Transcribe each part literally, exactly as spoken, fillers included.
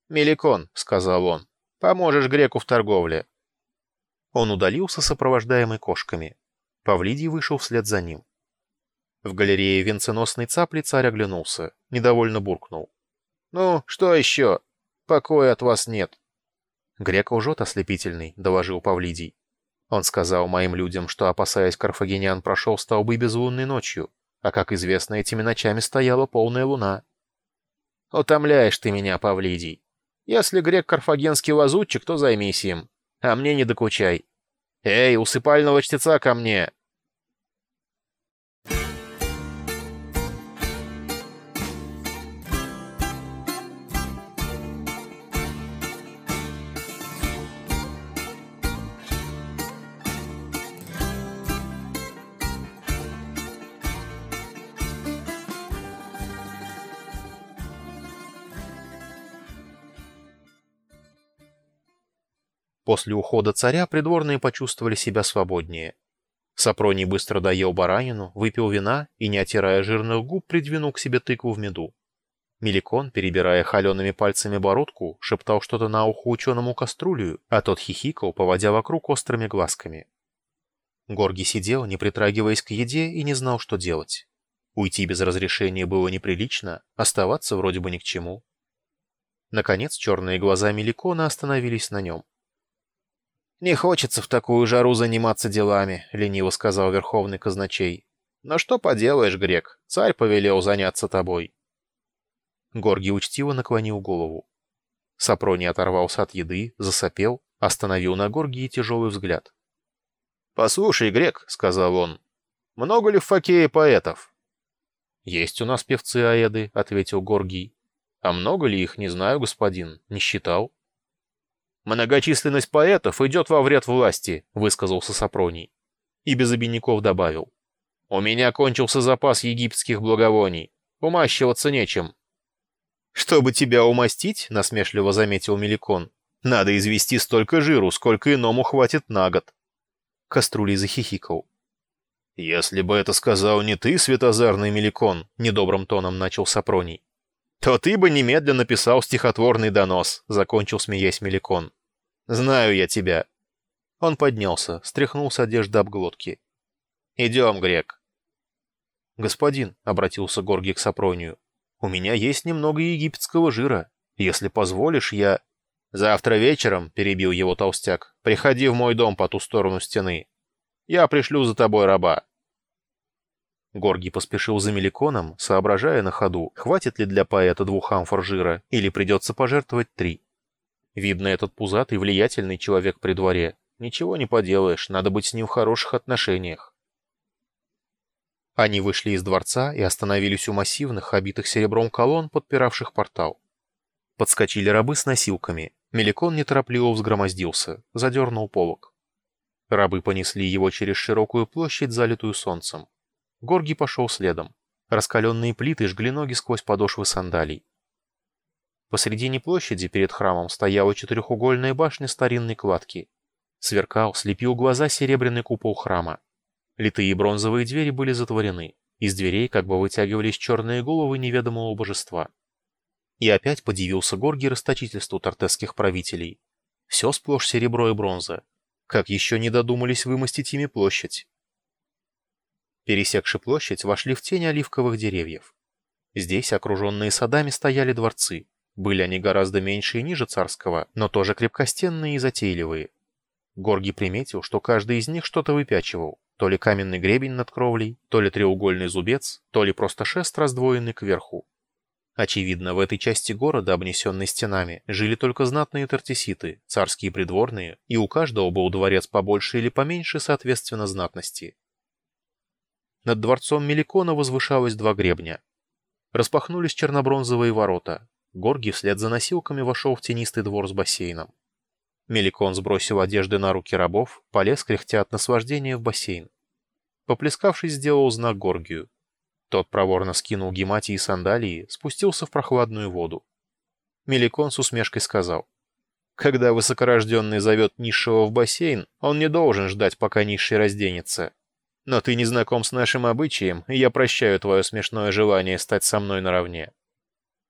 «Меликон», — сказал он, — «поможешь греку в торговле». Он удалился, сопровождаемый кошками. Павлидий вышел вслед за ним. В галерее венценосной цапли царь оглянулся, недовольно буркнул. «Ну, что еще? Покоя от вас нет». «Грек лжет ослепительный», — доложил Павлидий. «Он сказал моим людям, что, опасаясь карфагенян, прошел столбы безлунной ночью, а, как известно, этими ночами стояла полная луна». «Утомляешь ты меня, Павлидий. Если грек карфагенский лазутчик, то займись им, а мне не докучай. Эй, усыпального чтеца ко мне!» После ухода царя придворные почувствовали себя свободнее. Сапроний быстро доел баранину, выпил вина и, не отирая жирных губ, придвинул к себе тыкву в меду. Меликон, перебирая холеными пальцами бородку, шептал что-то на ухо ученому каструлю, а тот хихикал, поводя вокруг острыми глазками. Горгий сидел, не притрагиваясь к еде, и не знал, что делать. Уйти без разрешения было неприлично, оставаться вроде бы ни к чему. Наконец черные глаза Меликона остановились на нем. «Не хочется в такую жару заниматься делами», — лениво сказал верховный казначей. «Но что поделаешь, грек, царь повелел заняться тобой». Горгий учтиво наклонил голову. Сапроний оторвался от еды, засопел, остановил на Горгии тяжелый взгляд. «Послушай, грек», — сказал он, — «много ли в Фокее поэтов?» «Есть у нас певцы-аэды», — ответил Горгий. «А много ли их, не знаю, господин, не считал». «Многочисленность поэтов идет во вред власти», — высказался Сапроний. И без обиняков добавил. «У меня кончился запас египетских благовоний. Умащиваться нечем». «Чтобы тебя умастить», — насмешливо заметил Меликон, — «надо извести столько жиру, сколько иному хватит на год». Каструлий захихикал. «Если бы это сказал не ты, светозарный Меликон», — недобрым тоном начал Сапроний, — «то ты бы немедленно написал стихотворный донос», — закончил, смеясь, Меликон. «Знаю я тебя». Он поднялся, стряхнул с одежды обглотки. «Идем, грек». «Господин», — обратился Горгий к Сапронию, — «у меня есть немного египетского жира. Если позволишь, я...» «Завтра вечером», — перебил его толстяк, — «приходи в мой дом по ту сторону стены. Я пришлю за тобой раба». Горгий поспешил за Меликоном, соображая на ходу, хватит ли для поэта двух амфор жира, или придется пожертвовать три. Видно, этот пузатый, влиятельный человек при дворе. Ничего не поделаешь, надо быть с ним в хороших отношениях. Они вышли из дворца и остановились у массивных, обитых серебром колонн, подпиравших портал. Подскочили рабы с носилками. Меликон неторопливо взгромоздился, задернул полог. Рабы понесли его через широкую площадь, залитую солнцем. Горгий пошел следом. Раскаленные плиты жгли ноги сквозь подошвы сандалий. Посредине площади перед храмом стояла четырехугольная башня старинной кладки. Сверкал, слепил глаза серебряный купол храма. Литые бронзовые двери были затворены. Из дверей как бы вытягивались черные головы неведомого божества. И опять подивился Горгий расточительству тартесских правителей. Все сплошь серебро и бронза. Как еще не додумались вымостить ими площадь? Пересекши площадь, вошли в тень оливковых деревьев. Здесь, окруженные садами, стояли дворцы. Были они гораздо меньше и ниже царского, но тоже крепкостенные и затейливые. Горгий приметил, что каждый из них что-то выпячивал. То ли каменный гребень над кровлей, то ли треугольный зубец, то ли просто шест, раздвоенный кверху. Очевидно, в этой части города, обнесенной стенами, жили только знатные тартеситы, царские придворные, и у каждого был дворец побольше или поменьше, соответственно, знатности. Над дворцом Меликона возвышалось два гребня. Распахнулись чернобронзовые ворота. Горгий вслед за носилками вошел в тенистый двор с бассейном. Меликон сбросил одежды на руки рабов, полез, кряхтя от наслаждения, в бассейн. Поплескавшись, сделал знак Горгию. Тот проворно скинул гематии и сандалии, спустился в прохладную воду. Меликон с усмешкой сказал: «Когда высокорожденный зовет низшего в бассейн, он не должен ждать, пока низший разденется. Но ты не знаком с нашим обычаем, и я прощаю твое смешное желание стать со мной наравне».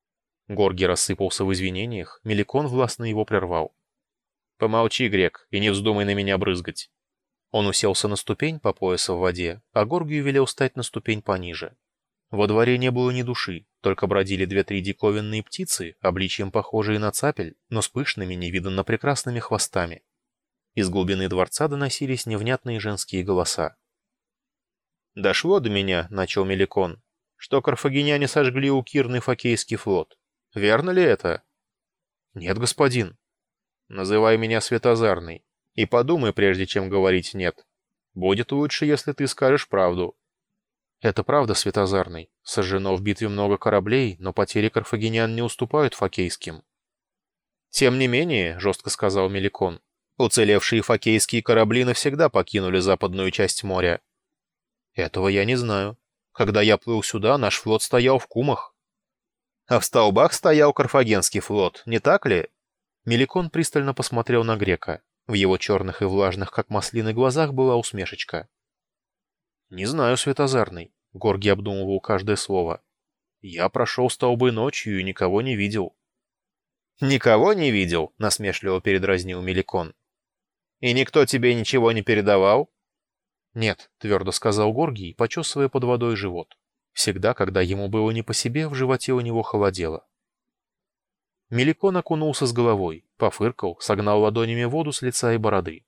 Горгий рассыпался в извинениях, Меликон властно его прервал. «Помолчи, грек, и не вздумай на меня брызгать». Он уселся на ступень по поясу в воде, а Горгию велел стать на ступень пониже. Во дворе не было ни души, только бродили две-три диковинные птицы, обличьем похожие на цапель, но с пышными, невиданно прекрасными хвостами. Из глубины дворца доносились невнятные женские голоса. «Дошло до меня», — начал Меликон, — «что карфагеняне сожгли у Кирны Фокейский флот. Верно ли это?» «Нет, господин». «Называй меня Светозарный, и подумай, прежде чем говорить «нет». Будет лучше, если ты скажешь правду». «Это правда, Светозарный. Сожжено в битве много кораблей, но потери карфагенян не уступают фокейским». «Тем не менее», — жестко сказал Меликон, — «уцелевшие фокейские корабли навсегда покинули западную часть моря». «Этого я не знаю. Когда я плыл сюда, наш флот стоял в Кумах». «А в столбах стоял карфагенский флот, не так ли?» Меликон пристально посмотрел на грека. В его черных и влажных, как маслины, глазах была усмешечка. «Не знаю, Светозарный», — Горгий обдумывал каждое слово. «Я прошел столбы ночью и никого не видел». «Никого не видел?» — насмешливо передразнил Меликон. «И никто тебе ничего не передавал?» «Нет», — твердо сказал Горгий, почесывая под водой живот. Всегда, когда ему было не по себе, в животе у него холодело. Меликон окунулся с головой, пофыркал, согнал ладонями воду с лица и бороды.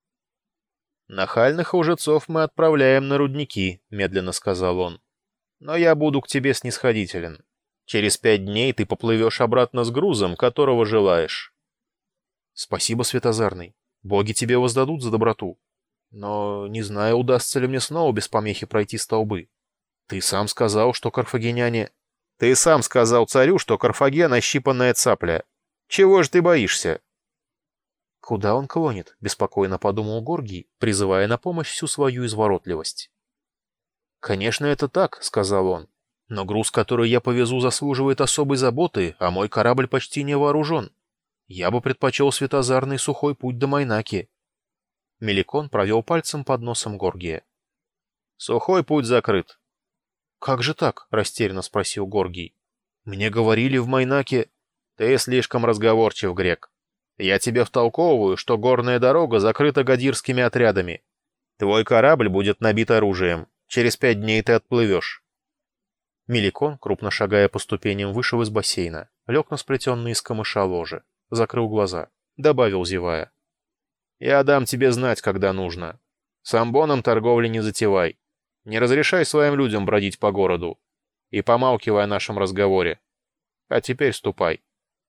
«Нахальных лжецов мы отправляем на рудники», — медленно сказал он. «Но я буду к тебе снисходителен. Через пять дней ты поплывешь обратно с грузом, которого желаешь». «Спасибо, Светозарный. Боги тебе воздадут за доброту. Но не знаю, удастся ли мне снова без помехи пройти столбы. Ты сам сказал, что карфагеняне...» «Ты сам сказал царю, что Карфаген — ощипанная цапля. Чего же ты боишься?» «Куда он клонит?» — беспокойно подумал Горгий, призывая на помощь всю свою изворотливость. «Конечно, это так», — сказал он. «Но груз, который я повезу, заслуживает особой заботы, а мой корабль почти не вооружен. Я бы предпочел светозарный сухой путь до Майнаки». Меликон провел пальцем под носом Горгия. «Сухой путь закрыт». «Как же так?» — растерянно спросил Горгий. «Мне говорили в Майнаке...» «Ты слишком разговорчив, грек. Я тебе втолковываю, что горная дорога закрыта гадирскими отрядами. Твой корабль будет набит оружием. Через пять дней ты отплывешь». Меликон, крупно шагая по ступеням, вышел из бассейна, лег на сплетенные из камыша ложе, закрыл глаза, добавил, зевая. «Я дам тебе знать, когда нужно. С амбоном торговли не затевай. Не разрешай своим людям бродить по городу. И помалкивай о нашем разговоре. А теперь ступай».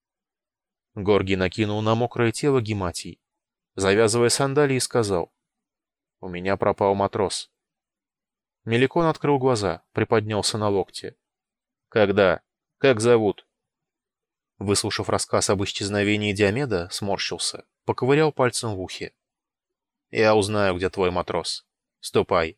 Горгий накинул на мокрое тело гематий. Завязывая сандалии, сказал: «У меня пропал матрос». Меликон открыл глаза, приподнялся на локте. «Когда? Как зовут?» Выслушав рассказ об исчезновении Диомеда, сморщился, поковырял пальцем в ухе. «Я узнаю, где твой матрос. Ступай».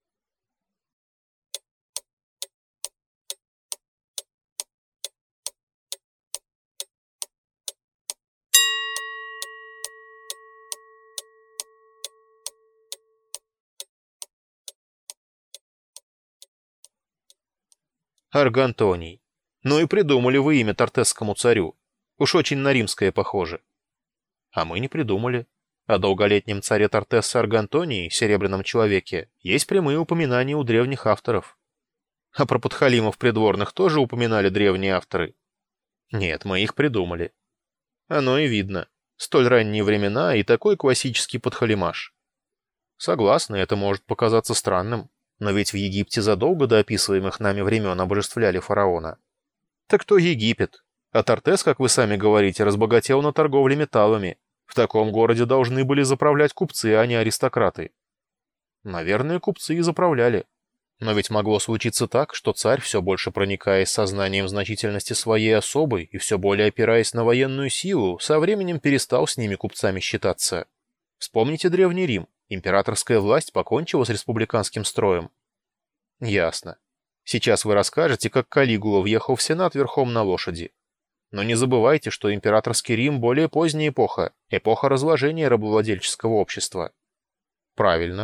Аргантоний. Ну и придумали вы имя тартесскому царю. Уж очень на римское похоже. А мы не придумали. О долголетнем царе Тартесса Аргантонии, серебряном человеке, есть прямые упоминания у древних авторов. А про подхалимов придворных тоже упоминали древние авторы? Нет, мы их придумали. Оно и видно. Столь ранние времена и такой классический подхалимаш. Согласны, это может показаться странным. Но ведь в Египте задолго до описываемых нами времен обожествляли фараона. Так кто Египет? А Тартес, как вы сами говорите, разбогател на торговле металлами. В таком городе должны были заправлять купцы, а не аристократы. Наверное, купцы и заправляли. Но ведь могло случиться так, что царь, все больше проникаясь сознанием значительности своей особы и все более опираясь на военную силу, со временем перестал с ними купцами считаться. Вспомните Древний Рим. Императорская власть покончила с республиканским строем. Ясно. Сейчас вы расскажете, как Калигула въехал в Сенат верхом на лошади. Но не забывайте, что императорский Рим более поздняя эпоха, эпоха разложения рабовладельческого общества. Правильно.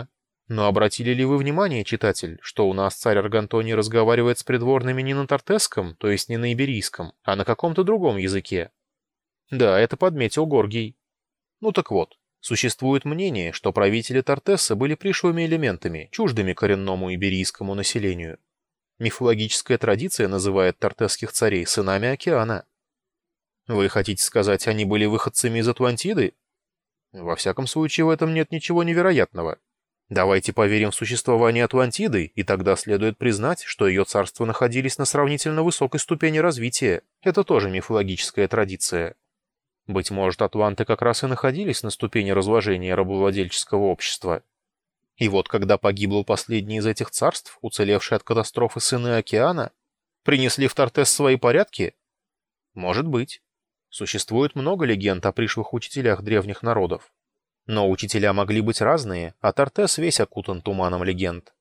Но обратили ли вы внимание, читатель, что у нас царь Аргантоний разговаривает с придворными не на тартесском, то есть не на иберийском, а на каком-то другом языке? Да, это подметил Горгий. Ну так вот, существует мнение, что правители Тартесса были пришлыми элементами, чуждыми коренному иберийскому населению. Мифологическая традиция называет тартесских царей сынами океана. Вы хотите сказать, они были выходцами из Атлантиды? Во всяком случае, в этом нет ничего невероятного. Давайте поверим в существование Атлантиды, и тогда следует признать, что ее царства находились на сравнительно высокой ступени развития. Это тоже мифологическая традиция. Быть может, атланты как раз и находились на ступени разложения рабовладельческого общества. И вот когда погибло последнее из этих царств, уцелевшие от катастрофы сыны океана, принесли в Тартес свои порядки? Может быть. Существует много легенд о пришлых учителях древних народов. Но учителя могли быть разные, а Тартес весь окутан туманом легенд.